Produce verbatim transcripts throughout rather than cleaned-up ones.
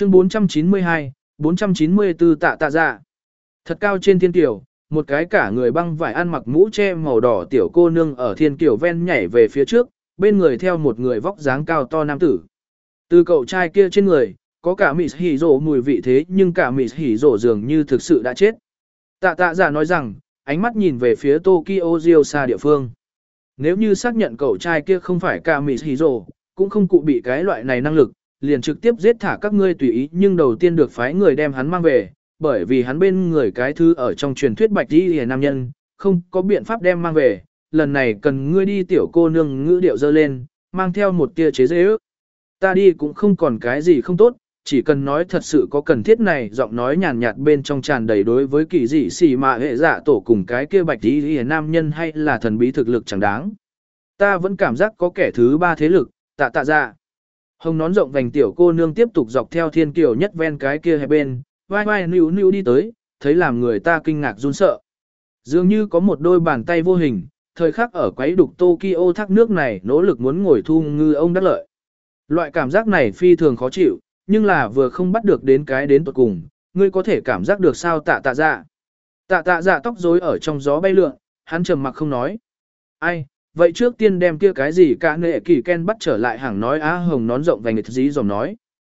Chương bốn trăm chín mươi hai, bốn trăm chín mươi tư tạ tạ dạ. Thật cao trên thiên kiều, một cái cả người băng vải ăn mặc mũ che màu đỏ tiểu cô nương ở thiên kiều ven nhảy về phía trước, bên người theo một người vóc dáng cao to nam tử. Từ cậu trai kia trên người, có cả mịt hỉ rổ mùi vị thế nhưng cả mịt hỉ rổ dường như thực sự đã chết. Tạ tạ giả nói rằng, ánh mắt nhìn về phía Tokyo Rio xa địa phương. Nếu như xác nhận cậu trai kia không phải cả mịt hỉ rổ, cũng không cụ bị cái loại này năng lực, liền trực tiếp giết thả các ngươi tùy ý, nhưng đầu tiên được phái người đem hắn mang về, bởi vì hắn bên người cái thứ ở trong truyền thuyết bạch đi hề nam nhân, không có biện pháp đem mang về, lần này cần ngươi đi. Tiểu cô nương ngữ điệu dơ lên, mang theo một tia chế dễ ước. Ta đi cũng không còn cái gì không tốt, chỉ cần nói thật sự có cần thiết này. Giọng nói nhàn nhạt bên trong tràn đầy đối với kỳ dị xì mà hệ dạ tổ cùng cái kia bạch đi hề nam nhân hay là thần bí thực lực chẳng đáng. Ta vẫn cảm giác có kẻ thứ ba thế lực, tạ tạ dạ. Hồng nón rộng vành tiểu cô nương tiếp tục dọc theo thiên kiều nhất ven cái kia hai bên, vai vai níu níu đi tới, thấy làm người ta kinh ngạc run sợ. Dường như có một đôi bàn tay vô hình, thời khắc ở quấy đục Tokyo thác nước này nỗ lực muốn ngồi thu ngư ông đắc lợi. Loại cảm giác này phi thường khó chịu, nhưng là vừa không bắt được đến cái đến tuột cùng, ngươi có thể cảm giác được sao. Tạ tạ dạ. Tạ tạ dạ tóc rối ở trong gió bay lượn, hắn trầm mặc không nói. Ai, vậy trước tiên đem kia cái gì cả nệ kỳ ken bắt trở lại. Hàng nói á hồng nón rộng vành nghịch dí dòm nói.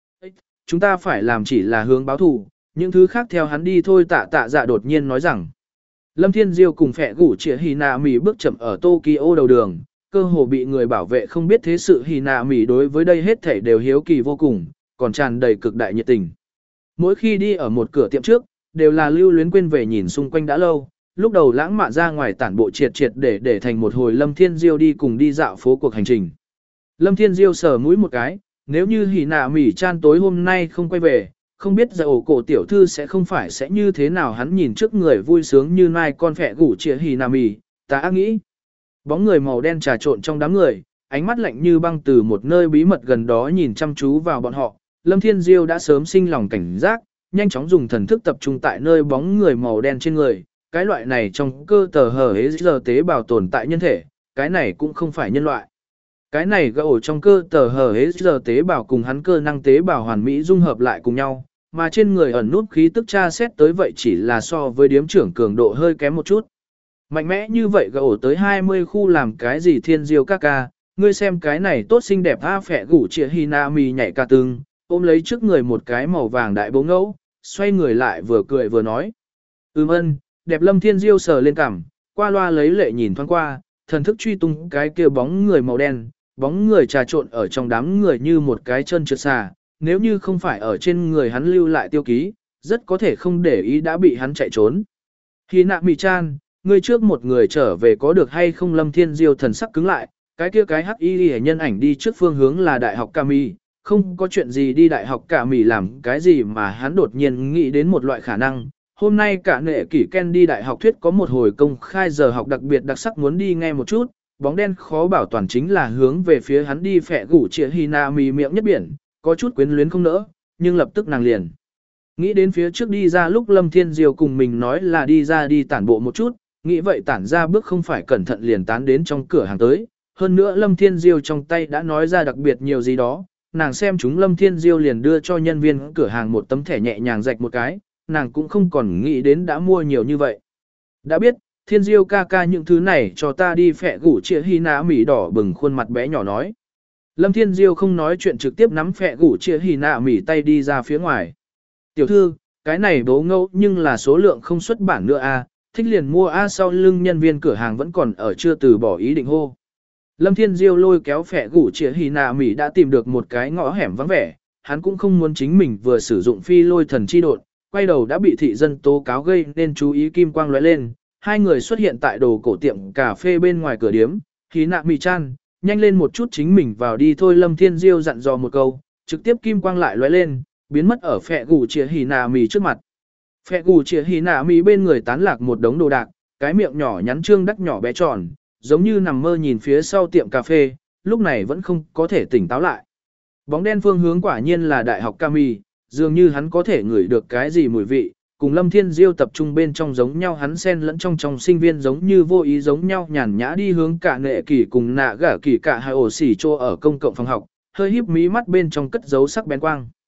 Chúng ta phải làm chỉ là hướng báo thù, những thứ khác theo hắn đi thôi. Tạ tạ dạ đột nhiên nói rằng. Lâm Thiên Diêu cùng phệ gủ trịa Hina Mỉ bước chậm ở Tokyo đầu đường, cơ hồ bị người bảo vệ không biết thế sự. Hina Mỉ đối với đây hết thảy đều hiếu kỳ vô cùng, còn tràn đầy cực đại nhiệt tình. Mỗi khi đi ở một cửa tiệm trước, đều là lưu luyến quên về nhìn xung quanh đã lâu, lúc đầu lãng mạn ra ngoài tản bộ triệt triệt để để thành một hồi Lâm Thiên Diêu đi cùng đi dạo phố cuộc hành trình. Lâm Thiên Diêu sờ mũi một cái, nếu như Hina Mỉ chan tối hôm nay không quay về, không biết giờ ổ cổ tiểu thư sẽ không phải sẽ như thế nào. Hắn nhìn trước người vui sướng như nai con phệ gủ trịa Hina Mỉ, ta ác nghĩ. Bóng người màu đen trà trộn trong đám người, ánh mắt lạnh như băng từ một nơi bí mật gần đó nhìn chăm chú vào bọn họ. Lâm Thiên Diêu đã sớm sinh lòng cảnh giác, nhanh chóng dùng thần thức tập trung tại nơi bóng người màu đen trên người. Cái loại này trong cơ tờ hở hế giờ tế bào tồn tại nhân thể, cái này cũng không phải nhân loại. Cái này gỗ trong cơ tờ hở hế giờ tế bào cùng hắn cơ năng tế bào hoàn mỹ dung hợp lại cùng nhau, mà trên người ẩn nút khí tức tra xét tới vậy chỉ là so với điếm trưởng cường độ hơi kém một chút. Mạnh mẽ như vậy gỗ tới hai mươi khu làm cái gì. Thiên Diêu ca ca, ngươi xem cái này tốt xinh đẹp. A phệ gủ trịa Hina Mỉ nhảy ca tương, ôm lấy trước người một cái màu vàng đại bố ngẫu, xoay người lại vừa cười vừa nói. Ừm ân, đẹp. Lâm Thiên Diêu sờ lên cằm, qua loa lấy lệ nhìn thoáng qua, thần thức truy tung cái kia bóng người màu đen, bóng người trà trộn ở trong đám người như một cái chân trượt xà, nếu như không phải ở trên người hắn lưu lại tiêu ký, rất có thể không để ý đã bị hắn chạy trốn. Hina Mỉ chan, ngươi trước một người trở về có được hay không? Lâm Thiên Diêu thần sắc cứng lại, cái kia cái hắc y hệ nhân ảnh đi trước phương hướng là đại học Kami, không có chuyện gì đi đại học Kami làm cái gì mà hắn đột nhiên nghĩ đến một loại khả năng. Hôm nay cả nệ kỷ Ken đi đại học thuyết có một hồi công khai giờ học đặc biệt đặc sắc muốn đi nghe một chút, bóng đen khó bảo toàn chính là hướng về phía hắn đi. Phệ gủ trịa Hina Mỉ miệng nhất biển, có chút quyến luyến không nỡ, nhưng lập tức nàng liền nghĩ đến phía trước đi ra lúc Lâm Thiên Diêu cùng mình nói là đi ra đi tản bộ một chút, nghĩ vậy tản ra bước không phải cẩn thận liền tán đến trong cửa hàng tới. Hơn nữa Lâm Thiên Diêu trong tay đã nói ra đặc biệt nhiều gì đó, nàng xem chúng Lâm Thiên Diêu liền đưa cho nhân viên cửa hàng một tấm thẻ nhẹ nhàng rạch một cái, nàng cũng không còn nghĩ đến đã mua nhiều như vậy. Đã biết, Thiên Diêu ca ca những thứ này cho ta đi. Phệ gủ trịa Hina Mỉ đỏ bừng khuôn mặt bé nhỏ nói. Lâm Thiên Diêu không nói chuyện trực tiếp nắm phệ gủ trịa Hina Mỉ tay đi ra phía ngoài. Tiểu thư, cái này bố ngẫu nhưng là số lượng không xuất bản nữa a, thích liền mua a. Sau lưng nhân viên cửa hàng vẫn còn ở chưa từ bỏ ý định hô. Lâm Thiên Diêu lôi kéo phệ gủ trịa Hina Mỉ đã tìm được một cái ngõ hẻm vắng vẻ, hắn cũng không muốn chính mình vừa sử dụng phi lôi thần chi độn, quay đầu đã bị thị dân tố cáo gây nên chú ý. Kim quang lóe lên, hai người xuất hiện tại đồ cổ tiệm cà phê bên ngoài cửa điếm. Hina Mỉ chan, nhanh lên một chút chính mình vào đi thôi. Lâm Thiên Diêu dặn dò một câu, trực tiếp kim quang lại lóe lên, biến mất ở phệ gủ trịa Hina Mỉ trước mặt. Phệ gủ trịa Hina Mỉ bên người tán lạc một đống đồ đạc, cái miệng nhỏ nhắn trương đắc nhỏ bé tròn, giống như nằm mơ nhìn phía sau tiệm cà phê, lúc này vẫn không có thể tỉnh táo lại. Bóng đen phương hướng quả nhiên là đại học Kami, dường như hắn có thể ngửi được cái gì mùi vị, cùng Lâm Thiên Diêu tập trung bên trong giống nhau. Hắn xen lẫn trong trong sinh viên giống như vô ý giống nhau nhàn nhã đi hướng cả nệ kỳ cùng nạ gả kỳ cả hai ổ xỉ trô ở công cộng phòng học, hơi híp mí mắt bên trong cất giấu sắc bén quang.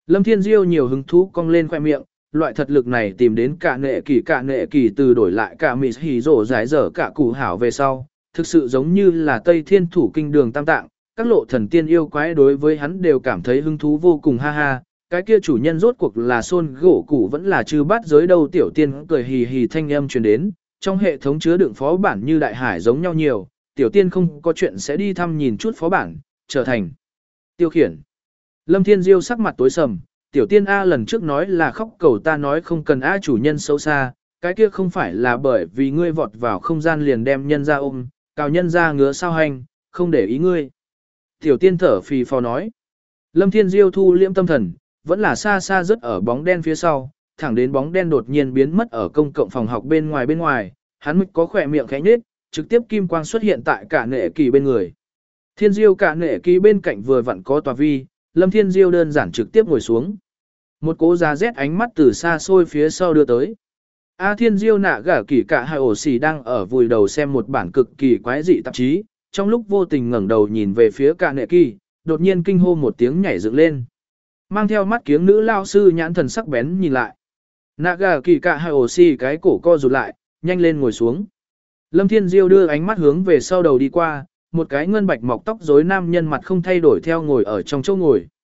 Lâm Thiên Diêu nhiều hứng thú cong lên khoe miệng, loại thật lực này tìm đến cả nệ kỳ cả nệ kỳ từ đổi lại cả mị hỉ rổ giải dở cả củ hảo về sau, thực sự giống như là Tây Thiên Thủ Kinh Đường Tam Tạng, các lộ thần tiên yêu quái đối với hắn đều cảm thấy hứng thú vô cùng ha ha. Cái kia chủ nhân rốt cuộc là Son gỗ củ vẫn là chư bát giới đâu, tiểu tiên cười hì hì thanh âm truyền đến, trong hệ thống chứa đựng phó bản như đại hải giống nhau nhiều, tiểu tiên không có chuyện sẽ đi thăm nhìn chút phó bản, trở thành tiêu khiển. Lâm Thiên Diêu sắc mặt tối sầm, tiểu tiên A lần trước nói là khóc cầu ta nói không cần A chủ nhân xấu xa, cái kia không phải là bởi vì ngươi vọt vào không gian liền đem nhân ra ôm, cào nhân ra ngứa sao hành, không để ý ngươi. Tiểu tiên thở phì phò nói. Lâm Thiên Diêu thu liễm tâm thần, vẫn là xa xa rất ở bóng đen phía sau, thẳng đến bóng đen đột nhiên biến mất ở công cộng phòng học bên ngoài bên ngoài, hắn mới có khỏe miệng khẽ nhếch, trực tiếp kim quang xuất hiện tại cả nệ kỳ bên người. Thiên Diêu cả nệ kỳ bên cạnh vừa vặn có tòa vi, Lâm Thiên Diêu đơn giản trực tiếp ngồi xuống. Một cố giá rét ánh mắt từ xa xôi phía sau đưa tới. A Thiên Diêu nạ gả kỳ cả hai ổ xì đang ở vùi đầu xem một bản cực kỳ quái dị tạp chí, trong lúc vô tình ngẩng đầu nhìn về phía cả nệ kỳ, đột nhiên kinh hô một tiếng nhảy dựng lên. Mang theo mắt kiếng nữ lao sư nhãn thần sắc bén nhìn lại. Nạ gả kỳ cả hai ổ xì cái cổ co rụt lại, nhanh lên ngồi xuống. Lâm Thiên Diêu đưa ánh mắt hướng về sau đầu đi qua, một cái ngân bạch mọc tóc rối nam nhân mặt không thay đổi theo ngồi ở trong chỗ ngồi.